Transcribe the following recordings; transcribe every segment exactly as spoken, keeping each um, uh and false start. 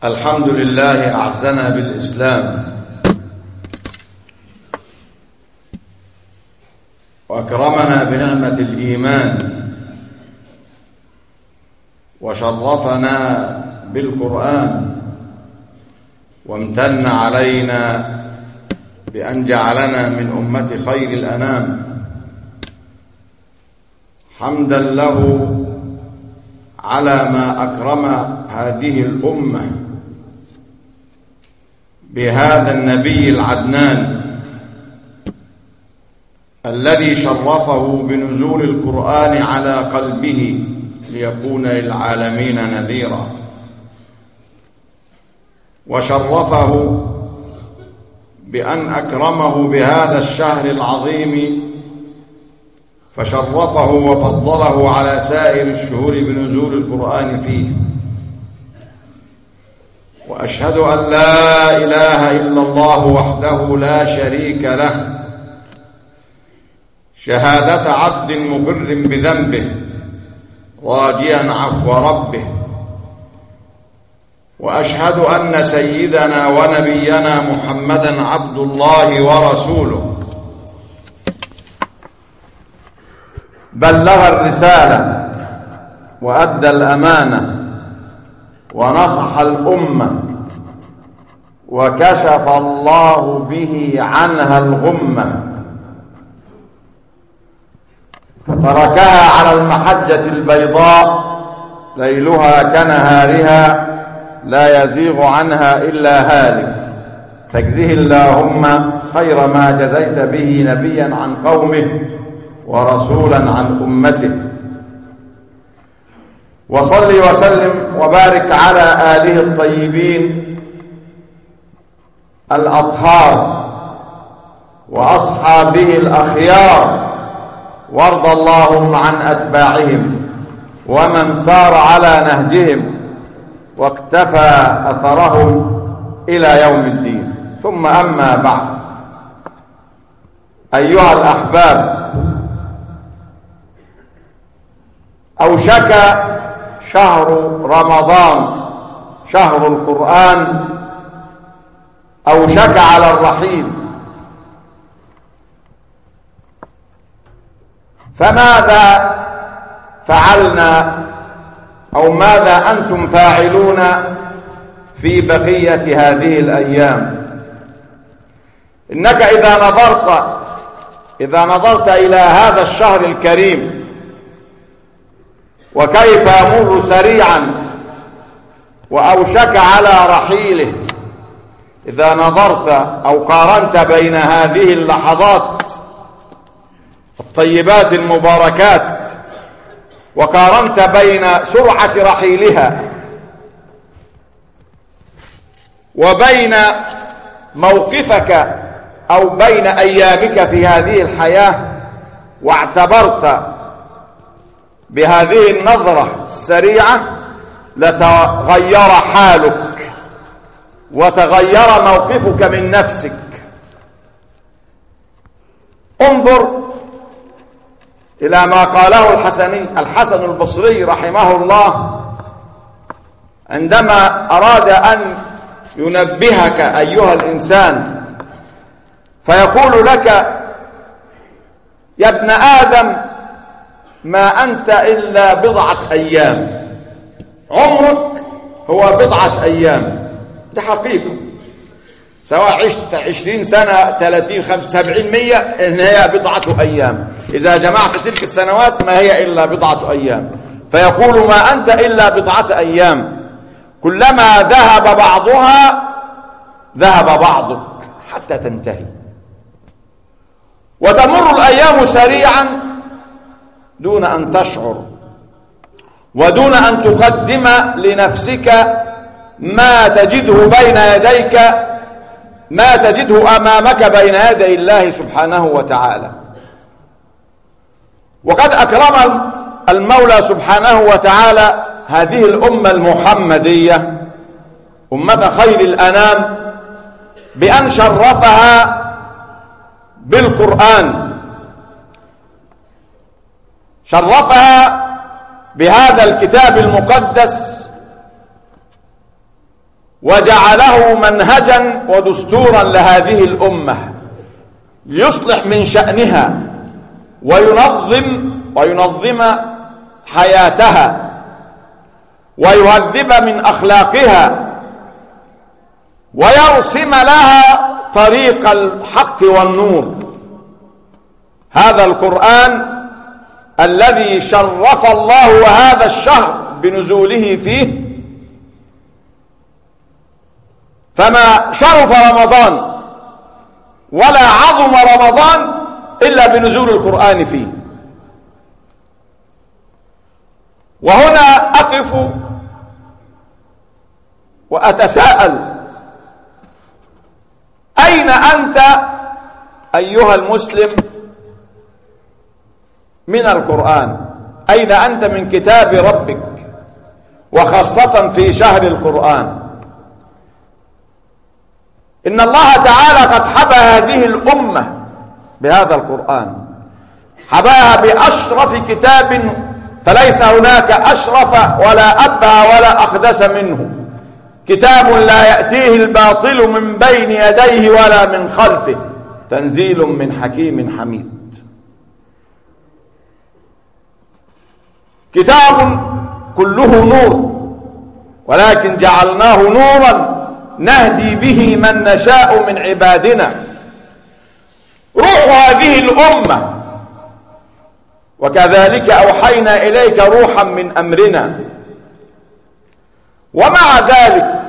الحمد لله أعزنا بالإسلام وأكرمنا بنعمة الإيمان وشرفنا بالقرآن وامتن علينا بأن جعلنا من أمة خير الأنام، حمدا له على ما أكرم هذه الأمة بهذا النبي العدنان الذي شرفه بنزول القرآن على قلبه ليكون للعالمين نذيرا، وشرفه بأن أكرمه بهذا الشهر العظيم فشرفه وفضله على سائر الشهور بنزول القرآن فيه. وأشهد أن لا إله إلا الله وحده لا شريك له شهادة عبد مقر بذنبه راجيا عفو ربه، وأشهد أن سيدنا ونبينا محمدا عبد الله ورسوله، بلغ الرسالة وأدى الأمانة ونصح الأمة وكشف الله به عنها الغمة، فتركها على المحجة البيضاء ليلها كنهارها لا يزيغ عنها إلا هالك، فاجزه اللهم خير ما جزيت به نبيا عن قومه ورسولا عن أمته، وصل وسلم وبارك على آله الطيبين الأطهار وأصحابه الأخيار، وارض اللهم عن أتباعهم ومن سار على نهجهم واقتفى أثرهم إلى يوم الدين. ثم أما بعد، أيها الأحباب، أوشك شهر رمضان شهر القرآن أوشك على الرحيل، فماذا فعلنا أو ماذا أنتم فاعلون في بقية هذه الأيام؟ إنك إذا نظرت إذا نظرت إلى هذا الشهر الكريم وكيف يمر سريعا وأوشك على رحيله، إذا نظرت أو قارنت بين هذه اللحظات الطيبات المباركات وقارنت بين سرعة رحيلها وبين موقفك أو بين أيامك في هذه الحياة، واعتبرت بهذه النظرة السريعة، لتغير حالك وتغير موقفك من نفسك. انظر إلى ما قاله الحسني الحسن البصري رحمه الله عندما أراد أن ينبهك أيها الإنسان، فيقول لك: يا ابن آدم، ما أنت إلا بضعة أيام، عمرك هو بضعة أيام. ده حقيقة، سواء عشت عشرين سنة ثلاثين خمسة سبعين مية، إن هي بضعة أيام. إذا جمعت تلك السنوات ما هي إلا بضعة أيام. فيقول: ما أنت إلا بضعة أيام، كلما ذهب بعضها ذهب بعضك حتى تنتهي. وتمر الأيام سريعا دون أن تشعر ودون أن تقدم لنفسك ما تجده بين يديك، ما تجده أمامك بين يدي الله سبحانه وتعالى. وقد أكرم المولى سبحانه وتعالى هذه الأمة المحمدية، أمة خير الأنام، بأن شرفها بالقرآن، شرفها بهذا الكتاب المقدس وجعله منهجا ودستورا لهذه الأمة ليصلح من شأنها وينظم وينظم حياتها ويهذب من أخلاقها ويرسم لها طريق الحق والنور. هذا القرآن الذي شرف الله هذا الشهر بنزوله فيه، فما شرف رمضان ولا عظم رمضان إلا بنزول القرآن فيه. وهنا أقف وأتساءل: أين أنت أيها المسلم من القرآن؟ أين أنت من كتاب ربك، وخاصة في شهر القرآن؟ إن الله تعالى قد حبى هذه الأمة بهذا القرآن، حباها بأشرف كتاب، فليس هناك أشرف ولا أبهى ولا أقدس منه. كتاب لا يأتيه الباطل من بين يديه ولا من خلفه، تنزيل من حكيم حميد. كتاب كله نور، ولكن جعلناه نورا نهدي به من نشاء من عبادنا. روح هذه الأمة، وكذلك أوحينا إليك روحا من أمرنا. ومع ذلك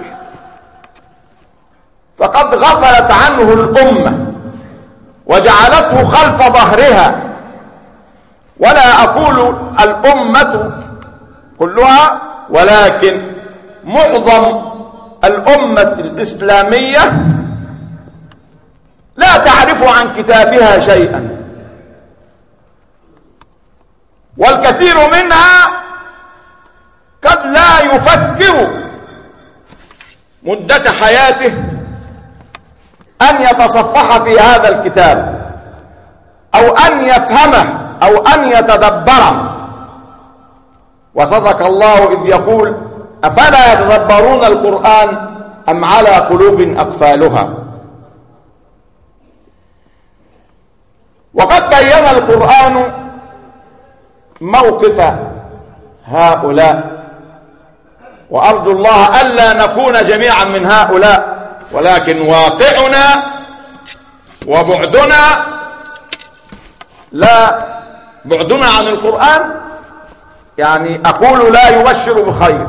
فقد غفلت عنه الأمة وجعلته خلف ظهرها. ولا أقول الأمة كلها، ولكن معظم الأمة الإسلامية لا تعرف عن كتابها شيئا، والكثير منها قد لا يفكر مدة حياته أن يتصفح في هذا الكتاب أو أن يفهمه أو أن يتدبره. وصدق الله إذ يقول: أفلا يتدبرون القرآن أم على قلوب أقفالها. وقد بين القرآن موقف هؤلاء، وأرجو الله ألا نكون جميعا من هؤلاء، ولكن واقعنا وبعدنا لا بعدنا عن القرآن يعني أقول لا يبشر بخير،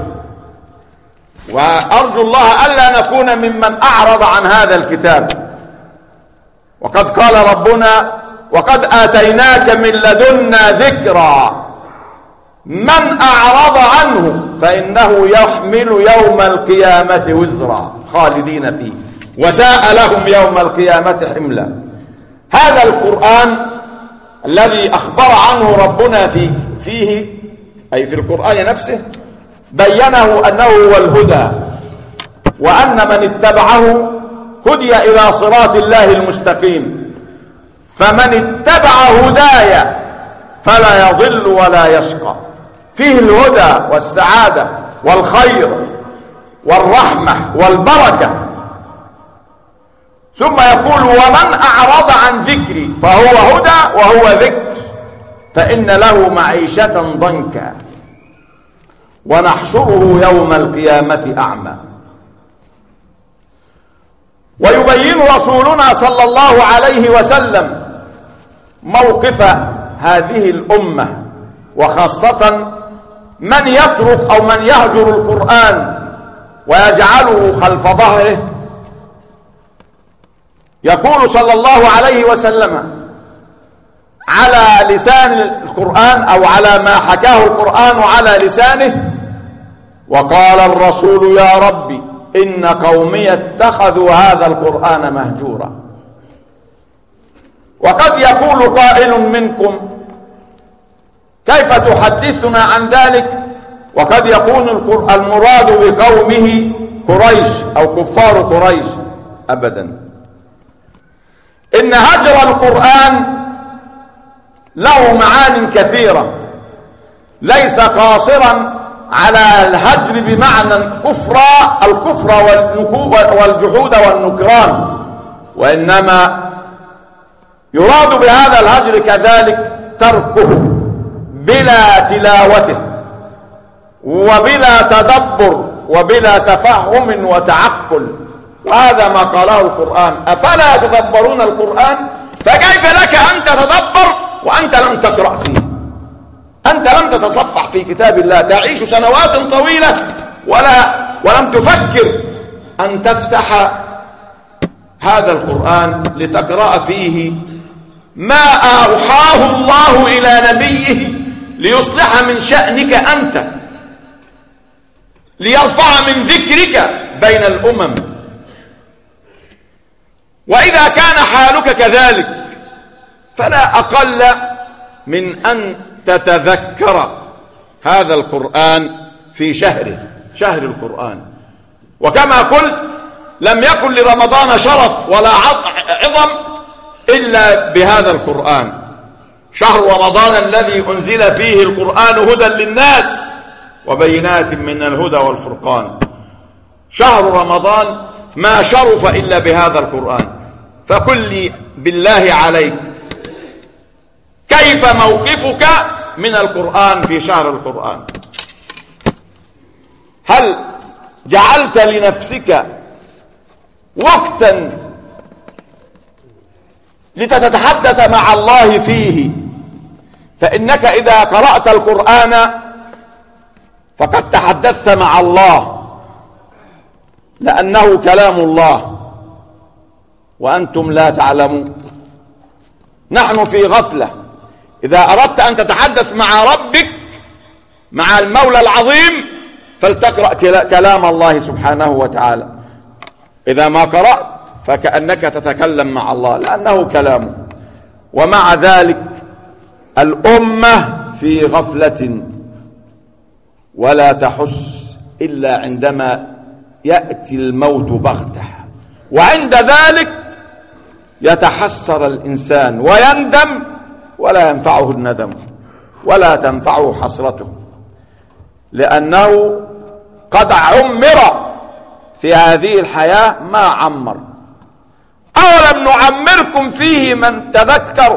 وأرجو الله ألا نكون ممن أعرض عن هذا الكتاب. وقد قال ربنا: وقد آتيناك من لدنا ذكرا من أعرض عنه فإنه يحمل يوم القيامة وزرا خالدين فيه وساء لهم يوم القيامة حملا. هذا القرآن الذي أخبر عنه ربنا فيه, فيه أي في القرآن نفسه بينه أنه هو الهدى، وأن من اتبعه هدي إلى صراط الله المستقيم. فمن اتبع هداي فلا يضل ولا يشقى. فيه الهدى والسعادة والخير والرحمة والبركة. ثم يقول: ومن أعرض عن ذكري فهو هدى وهو ذكر فإن له معيشة ضنكا ونحشره يوم القيامة أعمى. ويبين رسولنا صلى الله عليه وسلم موقف هذه الأمة، وخاصة من يترك أو من يهجر القرآن ويجعله خلف ظهره. يقول صلى الله عليه وسلم على لسان القرآن أو على ما حكاه القرآن على لسانه: وقال الرسول يا ربي إن قومي اتخذوا هذا القرآن مهجورا. وقد يقول قائل منكم: كيف تحدثنا عن ذلك؟ وقد يكون المراد بقومه قريش أو كفار قريش. أبدا، إن هجر القرآن له معان كثيرة، ليس قاصرا على الهجر بمعنى الكفر الكفر والجحود والنكران، وإنما يراد بهذا الهجر كذلك تركه بلا تلاوته وبلا تدبر وبلا تفهم وتعقل، وهذا ما قاله القرآن: أفلا يتدبرون القرآن؟ فكيف لك أن تتدبر وأنت لم تقرأ فيه، أنت لم تتصفح في كتاب الله، تعيش سنوات طويلة ولا ولم تفكر أن تفتح هذا القرآن لتقرأ فيه ما أوحاه الله إلى نبيه ليصلح من شأنك أنت، ليرفع من ذكرك بين الأمم. وإذا كان حالك كذلك فلا أقل من أن تتذكر هذا القرآن في شهره، شهر القرآن. وكما قلت لم يكن لرمضان شرف ولا عظم إلا بهذا القرآن. شهر رمضان الذي أنزل فيه القرآن هدى للناس وبينات من الهدى والفرقان، شهر رمضان ما شرف إلا بهذا القرآن. فقل لي بالله عليك، كيف موقفك من القرآن في شهر القرآن؟ هل جعلت لنفسك وقتا لتتحدث مع الله فيه؟ فإنك إذا قرأت القرآن فقد تحدثت مع الله، لأنه كلام الله وأنتم لا تعلمون. نحن في غفلة. إذا أردت أن تتحدث مع ربك، مع المولى العظيم، فلتقرأ كلام الله سبحانه وتعالى. إذا ما قرأت فكأنك تتكلم مع الله لأنه كلامه. ومع ذلك الأمة في غفلة ولا تحس إلا عندما يأتي الموت بغته، وعند ذلك يتحسر الإنسان ويندم ولا ينفعه الندم ولا تنفعه حسرته، لأنه قد عمر في هذه الحياة ما عمر. أولم نعمركم فيه من تذكر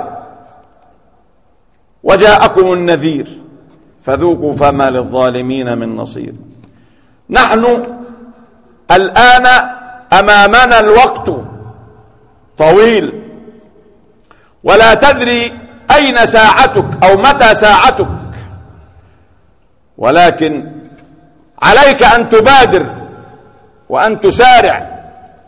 وجاءكم النذير فذوقوا فما للظالمين من نصير. نحن الآن أمامنا الوقت طويل، ولا تدري أين ساعتك أو متى ساعتك، ولكن عليك أن تبادر وأن تسارع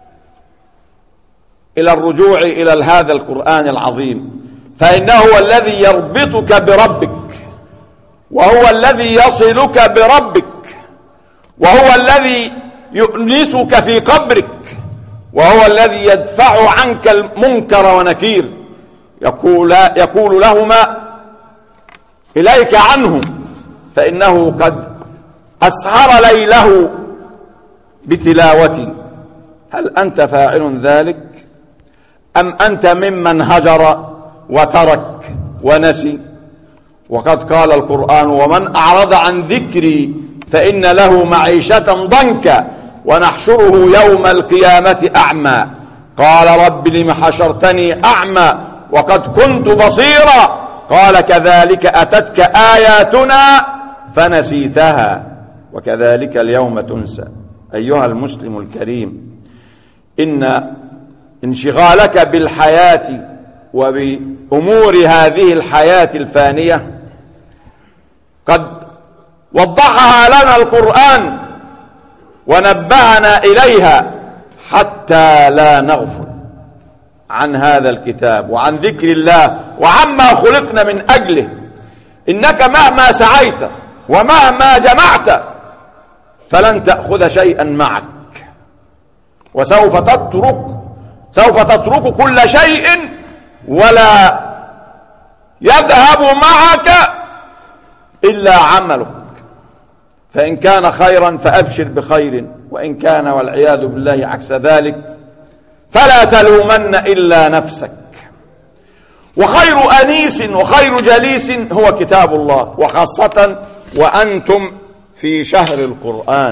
إلى الرجوع إلى هذا القرآن العظيم، فإنه هو الذي يربطك بربك، وهو الذي يصلك بربك، وهو الذي يؤنسك في قبرك، وهو الذي يدفع عنك المنكر ونكير. يقول, يقول لهما إليك عنه فإنه قد أسهر ليله بتلاوتي. هل أنت فاعل ذلك أم أنت ممن هجر وترك ونسي؟ وقد قال القرآن: ومن أعرض عن ذكري فإن له معيشة ضنكا ونحشره يوم القيامة أعمى. قال رب لم حشرتني أعمى وقد كنت بصيرا. قال كذلك أتتك آياتنا فنسيتها وكذلك اليوم تنسى. أيها المسلم الكريم، إن انشغالك بالحياة وبأمور هذه الحياة الفانية قد وضحها لنا القرآن ونبهنا إليها حتى لا نغفل عن هذا الكتاب وعن ذكر الله وعما خلقنا من أجله. إنك مهما سعيت ومهما جمعت فلن تأخذ شيئا معك، وسوف تترك سوف تترك كل شيء ولا يذهب معك إلا عملك. فإن كان خيرا فأبشر بخير، وإن كان والعياذ بالله عكس ذلك فلا تلومن إلا نفسك. وخير أنيس وخير جليس هو كتاب الله، وخاصة وأنتم في شهر القرآن.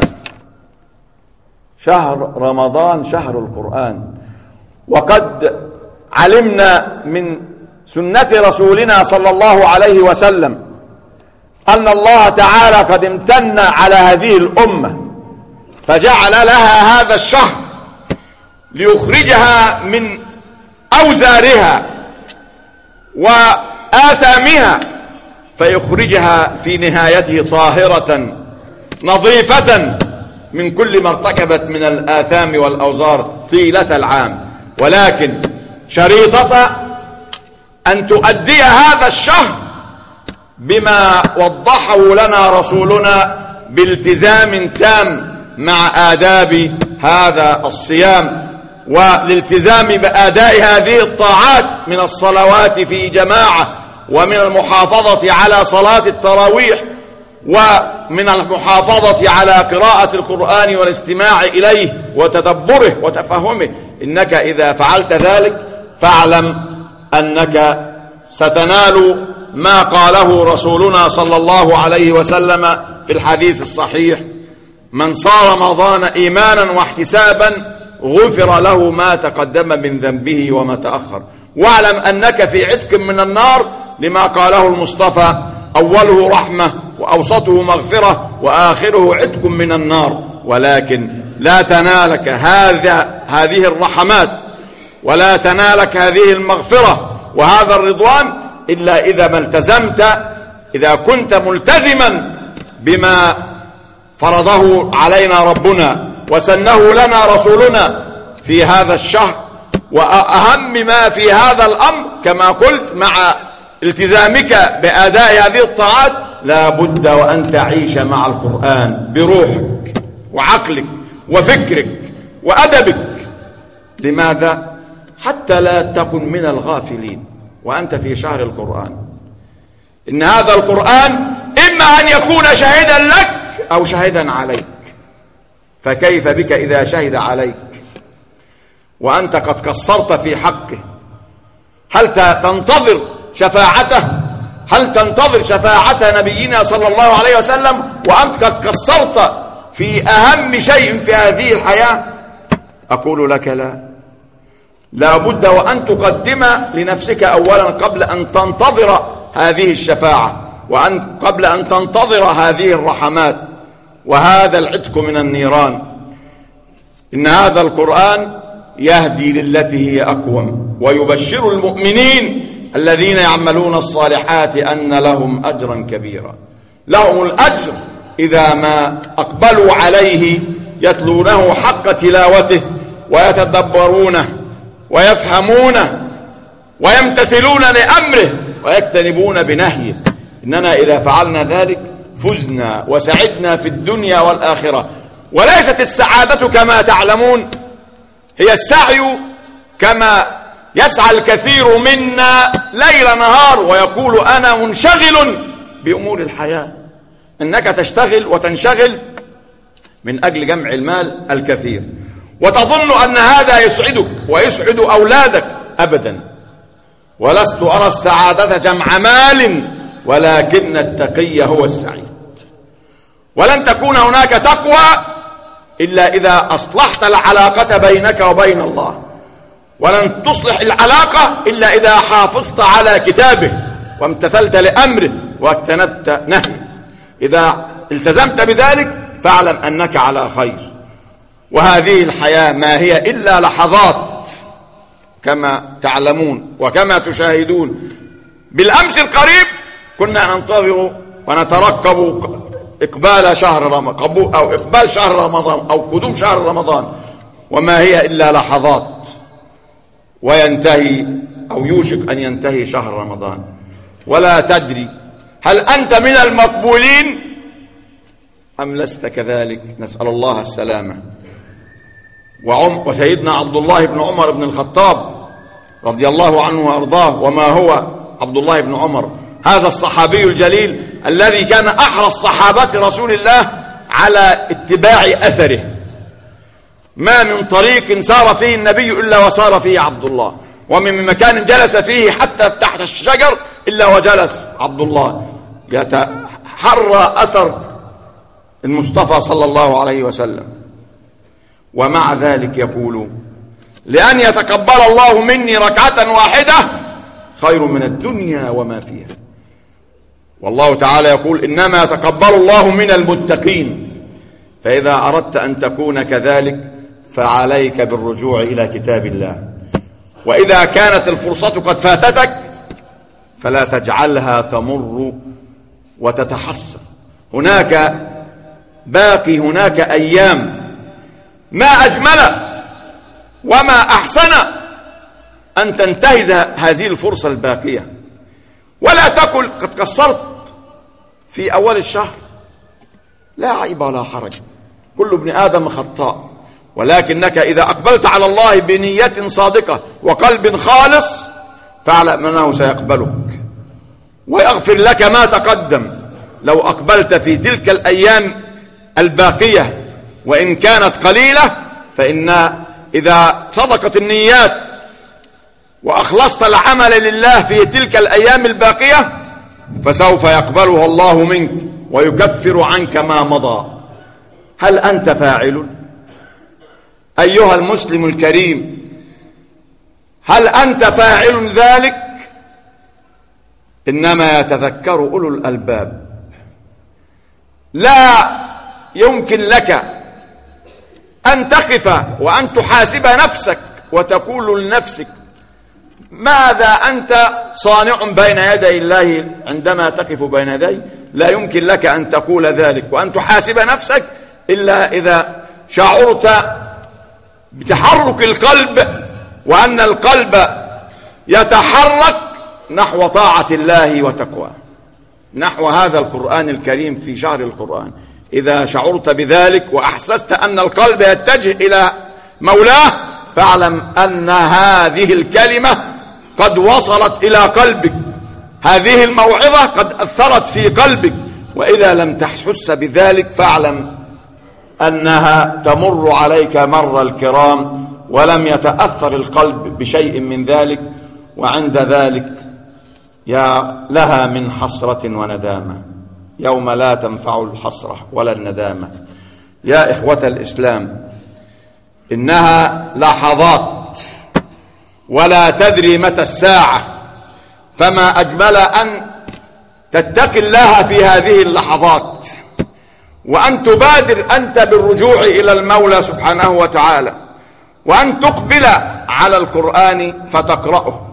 شهر رمضان شهر القرآن، وقد علمنا من سنة رسولنا صلى الله عليه وسلم أن الله تعالى قد امتن على هذه الأمة فجعل لها هذا الشهر ليخرجها من أوزارها وآثامها، فيخرجها في نهايته طاهرة نظيفة من كل ما ارتكبت من الآثام والأوزار طيلة العام. ولكن شريطة أن تؤدي هذا الشهر بما وضحه لنا رسولنا بالتزام تام مع آداب هذا الصيام، والالتزام بأداء هذه الطاعات من الصلوات في جماعة، ومن المحافظة على صلاة التراويح، ومن المحافظة على قراءة القرآن والاستماع إليه وتدبره وتفهمه. إنك إذا فعلت ذلك فاعلم أنك ستنال ما قاله رسولنا صلى الله عليه وسلم في الحديث الصحيح: من صام رمضان إيمانا واحتسابا غفر له ما تقدم من ذنبه وما تأخر. واعلم أنك في عتق من النار، لما قاله المصطفى: أوله رحمة وأوسطه مغفرة وآخره عتق من النار. ولكن لا تنالك هذا هذه الرحمات ولا تنالك هذه المغفرة وهذا الرضوان إلا إذا ما التزمت، إذا كنت ملتزما بما فرضه علينا ربنا وسنه لنا رسولنا في هذا الشهر. وأهم ما في هذا الأمر كما قلت مع التزامك بأداء هذه الطاعات لا بد وأن تعيش مع القرآن بروحك وعقلك وفكرك وأدبك. لماذا؟ حتى لا تكن من الغافلين وأنت في شهر القرآن. إن هذا القرآن إما أن يكون شاهدا لك أو شاهدا عليك، فكيف بك إذا شهد عليك وأنت قد قصرت في حقه؟ هل تنتظر شفاعته؟ هل تنتظر شفاعة نبينا صلى الله عليه وسلم وأنت قد قصرت في أهم شيء في هذه الحياة؟ أقول لك لا، لا بد وأن تقدم لنفسك أولا قبل أن تنتظر هذه الشفاعة، وأن قبل أن تنتظر هذه الرحمات وهذا العتق من النيران. إن هذا القرآن يهدي للتي هي أقوم ويبشر المؤمنين الذين يعملون الصالحات أن لهم أجرا كبيرا. لهم الأجر إذا ما أقبلوا عليه يتلونه حق تلاوته ويتدبرونه ويفهمونه ويمتثلون لأمره ويجتنبون بنهيه. إننا إذا فعلنا ذلك فزنا وسعدنا في الدنيا والآخرة. وليست السعادة كما تعلمون هي السعي كما يسعى الكثير منا ليل نهار ويقول أنا منشغل بأمور الحياة. إنك تشتغل وتنشغل من أجل جمع المال الكثير وتظن أن هذا يسعدك ويسعد أولادك. أبدا، ولست أرى السعادة جمع مال ولكن التقي هو السعيد. ولن تكون هناك تقوى إلا إذا أصلحت العلاقة بينك وبين الله، ولن تصلح العلاقة إلا إذا حافظت على كتابه وامتثلت لأمره واجتنبت نهيه. إذا التزمت بذلك فاعلم أنك على خير. وهذه الحياة ما هي إلا لحظات كما تعلمون وكما تشاهدون. بالأمس القريب كنا ننتظر ونترقب إقبال شهر رمضان أو إقبال شهر رمضان أو قدوم شهر رمضان، وما هي إلا لحظات وينتهي أو يوشك أن ينتهي شهر رمضان. ولا تدري هل أنت من المقبولين أم لست كذلك، نسأل الله السلامة. وعم وسيدنا عبد الله بن عمر بن الخطاب رضي الله عنه وأرضاه. وما هو عبد الله بن عمر؟ هذا الصحابي الجليل الذي كان أحرص صحابة رسول الله على اتباع أثره. ما من طريق سار فيه النبي إلا وسار فيه عبد الله، ومن مكان جلس فيه حتى تحت الشجر إلا وجلس عبد الله يتحرى أثر المصطفى صلى الله عليه وسلم، ومع ذلك يقول: لأن يتقبل الله مني ركعة واحدة خير من الدنيا وما فيها. والله تعالى يقول: إنما يتقبل الله من المتقين. فإذا أردت أن تكون كذلك فعليك بالرجوع إلى كتاب الله، وإذا كانت الفرصة قد فاتتك فلا تجعلها تمر وتتحسر. هناك باقي هناك أيام، ما أجمل وما أحسن أن تنتهز هذه الفرصة الباقية، ولا تقل قد قصرت في أول الشهر. لا عيب ولا حرج، كل ابن آدم خطاء، ولكنك إذا أقبلت على الله بنية صادقة وقلب خالص فاعلم أنه سيقبلك ويغفر لك ما تقدم. لو أقبلت في تلك الأيام الباقية وإن كانت قليلة، فإن إذا صدقت النيات وأخلصت العمل لله في تلك الأيام الباقية فسوف يقبلها الله منك ويكفر عنك ما مضى. هل أنت فاعل أيها المسلم الكريم؟ هل أنت فاعل ذلك؟ إنما يتذكر أولو الألباب. لا يمكن لك أن تقف وأن تحاسب نفسك وتقول لنفسك ماذا أنت صانع بين يدي الله عندما تقف بين يدي. لا يمكن لك أن تقول ذلك وأن تحاسب نفسك إلا إذا شعرت بتحرك القلب، وأن القلب يتحرك نحو طاعة الله وتقواه، نحو هذا القرآن الكريم في شهر القرآن. إذا شعرت بذلك وأحسست أن القلب يتجه إلى مولاه فاعلم أن هذه الكلمة قد وصلت إلى قلبك، هذه الموعظة قد أثرت في قلبك. وإذا لم تحس بذلك فاعلم أنها تمر عليك مر الكرام ولم يتأثر القلب بشيء من ذلك، وعند ذلك يا لها من حسرة وندامة يوم لا تنفع الحسرة ولا الندامة. يا إخوة الإسلام، إنها لحظات ولا تدري متى الساعة، فما أجمل أن تتقي الله في هذه اللحظات وأن تبادر أنت بالرجوع إلى المولى سبحانه وتعالى، وأن تقبل على القرآن فتقرأه.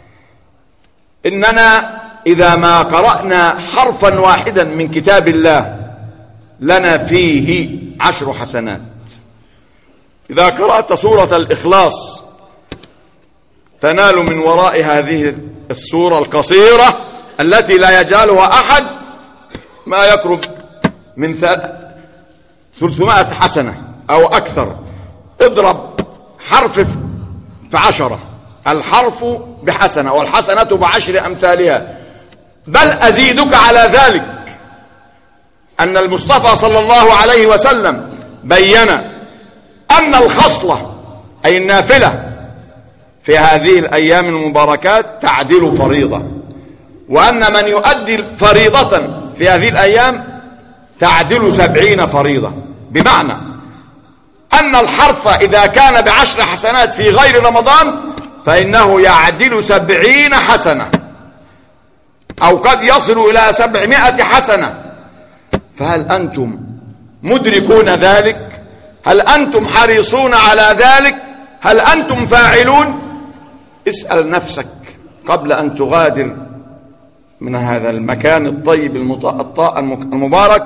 إننا إذا ما قرأنا حرفا واحدا من كتاب الله لنا فيه عشر حسنات. إذا قرأت سورة الإخلاص تنال من وراء هذه السورة القصيرة التي لا يجعلها أحد ما يقرب من ثلاثمائة حسنة أو أكثر. اضرب حرف في عشرة، الحرف بحسنة والحسنة بعشر أمثالها. بل أزيدك على ذلك أن المصطفى صلى الله عليه وسلم بين أن الخصلة أي النافلة في هذه الأيام المباركات تعدل فريضة، وأن من يؤدي فريضة في هذه الأيام تعدل سبعين فريضة. بمعنى أن الحرف إذا كان بعشر حسنات في غير رمضان فإنه يعدل سبعين حسنة، أو قد يصل إلى سبعمائة حسنة. فهل أنتم مدركون ذلك؟ هل أنتم حريصون على ذلك؟ هل أنتم فاعلون؟ اسأل نفسك قبل أن تغادر من هذا المكان الطيب المبارك،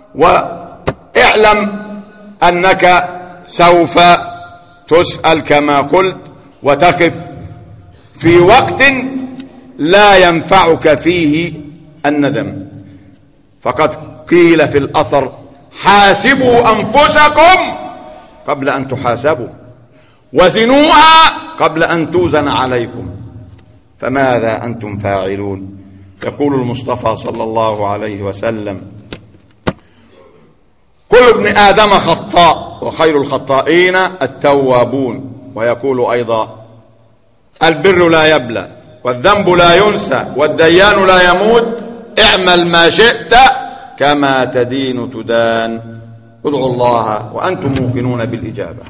واعلم أنك سوف تسأل كما قلت وتقف في وقت لا ينفعك فيه الندم. فقد قيل في الأثر: حاسبوا أنفسكم قبل أن تحاسبوا، وزنوها قبل أن توزن عليكم. فماذا أنتم فاعلون؟ يقول المصطفى صلى الله عليه وسلم: كل ابن آدم خطاء وخير الخطائين التوابون. ويقول أيضا: البر لا يبلى والذنب لا ينسى والديان لا يموت، اعمل ما شئت كما تدين تدان. ادعوا الله وأنتم موقنون بالإجابة.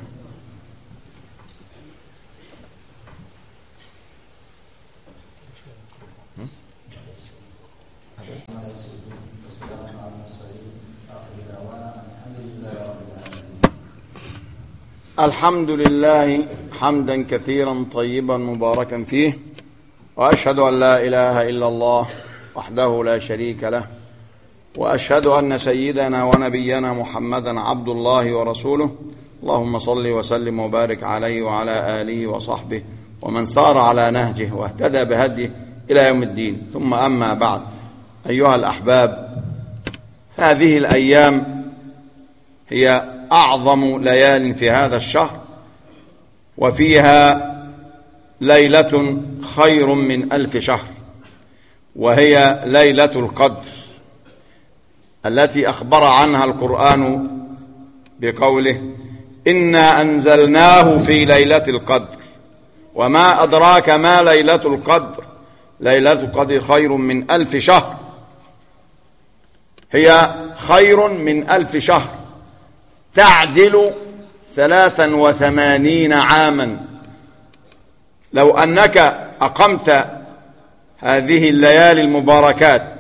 الحمد لله حمدا كثيرا طيبا مباركا فيه، وأشهد أن لا إله إلا الله وحده لا شريك له، وأشهد أن سيدنا ونبينا محمدا عبد الله ورسوله. اللهم صل وسلم وبارك عليه وعلى آله وصحبه ومن سار على نهجه واهتدى بهديه إلى يوم الدين. ثم أما بعد، أيها الأحباب، هذه الأيام هي أعظم ليال في هذا الشهر، وفيها ليلة خير من ألف شهر، وهي ليلة القدر التي أخبر عنها القرآن بقوله: إنا أنزلناه في ليلة القدر وما أدراك ما ليلة القدر ليلة القدر خير من ألف شهر. هي خير من ألف شهر، تعدل ثلاثا وثمانين عاما. لو أنك أقمت هذه الليالي المباركات،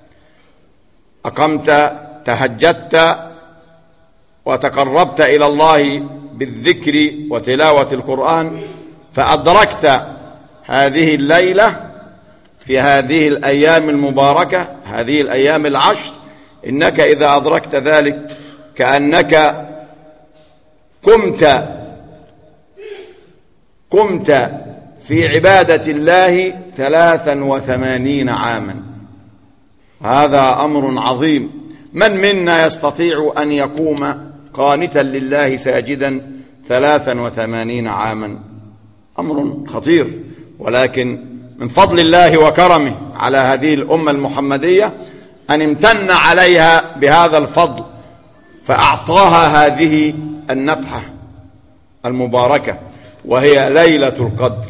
أقمت تهجدت وتقربت إلى الله بالذكر وتلاوة القرآن، فأدركت هذه الليلة في هذه الأيام المباركة، هذه الأيام العشر، إنك إذا أدركت ذلك كأنك قمت قمت في عبادة الله ثلاثا وثمانين عاما. هذا أمر عظيم. من منا يستطيع أن يقوم قانتا لله ساجدا ثلاثا وثمانين عاما؟ أمر خطير، ولكن من فضل الله وكرمه على هذه الأمة المحمدية أن امتن عليها بهذا الفضل، فأعطاها هذه النفحة المباركة، وهي ليلة القدر.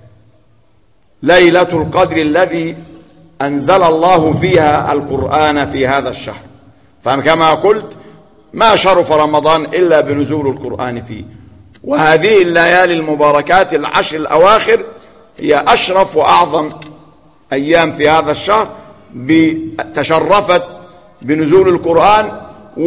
ليلة القدر الذي أنزل الله فيها القرآن في هذا الشهر. فكما قلت، ما شرف رمضان إلا بنزول القرآن فيه، وهذه الليالي المباركات العشر الأواخر هي أشرف وأعظم أيام في هذا الشهر، تشرفت بنزول القرآن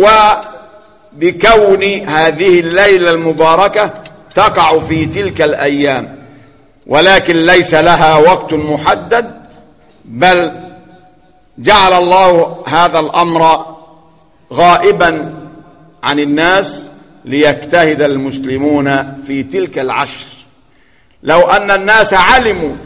وبكون هذه الليلة المباركة تقع في تلك الأيام، ولكن ليس لها وقت محدد، بل جعل الله هذا الأمر غائبا عن الناس ليجتهد المسلمون في تلك العشر. لو أن الناس علموا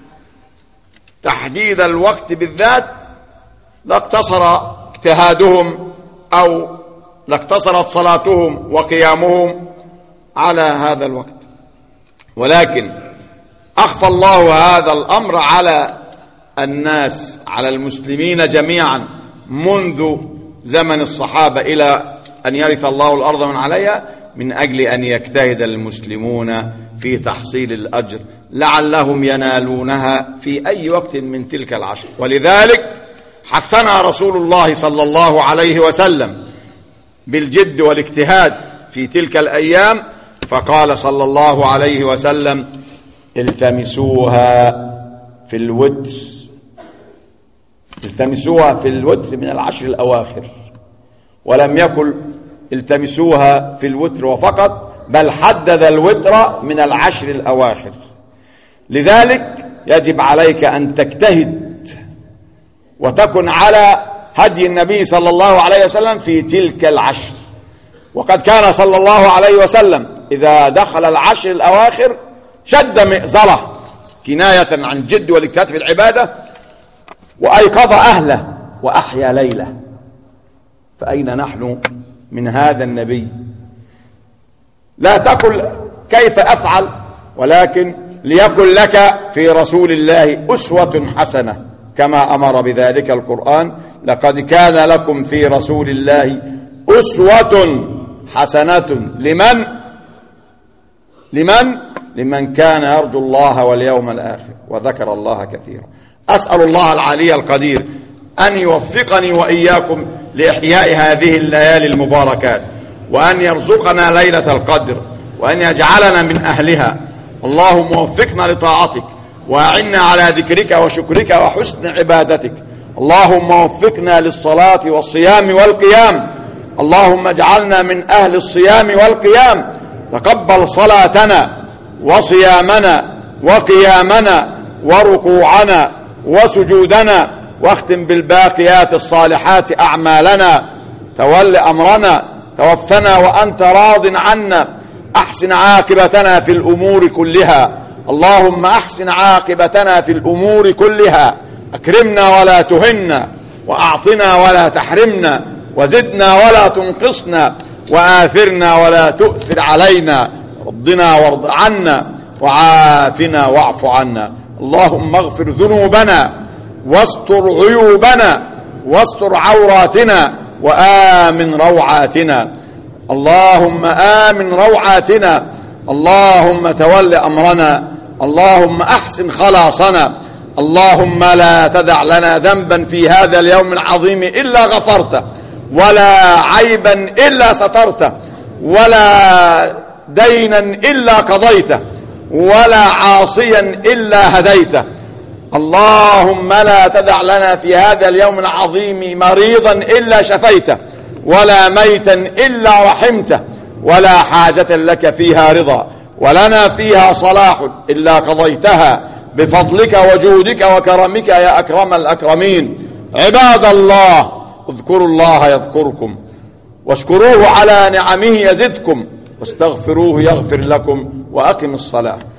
تحديد الوقت بالذات لاقتصر اجتهادهم أو لاقتصرت صلاتهم وقيامهم على هذا الوقت، ولكن أخفى الله هذا الأمر على الناس، على المسلمين جميعا، منذ زمن الصحابة إلى أن يرث الله الأرض من عليها، من أجل أن يجتهد المسلمون في تحصيل الأجر لعلهم ينالونها في أي وقت من تلك العشر. ولذلك حثنا رسول الله صلى الله عليه وسلم بالجد والاجتهاد في تلك الأيام، فقال صلى الله عليه وسلم: التمسوها في الوتر التمسوها في الوتر من العشر الأواخر. ولم يقل التمسوها في الوتر وفقط، بل حدد الوتر من العشر الأواخر. لذلك يجب عليك أن تجتهد وتكن على هدي النبي صلى الله عليه وسلم في تلك العشر. وقد كان صلى الله عليه وسلم إذا دخل العشر الأواخر شد مئزره كناية عن الجد والاجتهاد في العبادة، وأيقظ أهله وأحيا ليله. فأين نحن من هذا النبي؟ لا تقل كيف أفعل، ولكن ليكن لك في رسول الله أسوة حسنة، كما أمر بذلك القرآن: لقد كان لكم في رسول الله أسوة حسنة لمن لمن لمن كان يرجو الله واليوم الآخر وذكر الله كثيرا. أسأل الله العلي القدير أن يوفقني وإياكم لإحياء هذه الليالي المباركات، وأن يرزقنا ليلة القدر، وأن يجعلنا من أهلها. اللهم وفقنا لطاعتك، وأعنا على ذكرك وشكرك وحسن عبادتك. اللهم وفقنا للصلاة والصيام والقيام. اللهم اجعلنا من أهل الصيام والقيام. تقبل صلاتنا وصيامنا وقيامنا وركوعنا وسجودنا، واختم بالباقيات الصالحات أعمالنا. تول أمرنا، توفنا وأنت راض عنا. أحسن عاقبتنا في الأمور كلها. اللهم أحسن عاقبتنا في الأمور كلها. أكرمنا ولا تهنا، وأعطنا ولا تحرمنا، وزدنا ولا تنقصنا، وآثرنا ولا تؤثر علينا. رضنا وارض عنا، وعافنا واعف عنا. اللهم اغفر ذنوبنا، واستر عيوبنا، واستر عوراتنا، وآمن روعاتنا. اللهم آمن روعاتنا. اللهم تول أمرنا. اللهم أحسن خلاصنا. اللهم لا تدع لنا ذنبا في هذا اليوم العظيم إلا غفرته، ولا عيبا إلا سترته، ولا دينا إلا قضيته، ولا عاصيا إلا هديته. اللهم لا تدع لنا في هذا اليوم العظيم مريضا إلا شفيته، ولا ميتا إلا رحمته، ولا حاجة لك فيها رضا ولنا فيها صلاح إلا قضيتها بفضلك وجودك وكرمك يا أكرم الأكرمين. عباد الله، اذكروا الله يذكركم، واشكروه على نعمه يزدكم، واستغفروه يغفر لكم، وأقم الصلاة.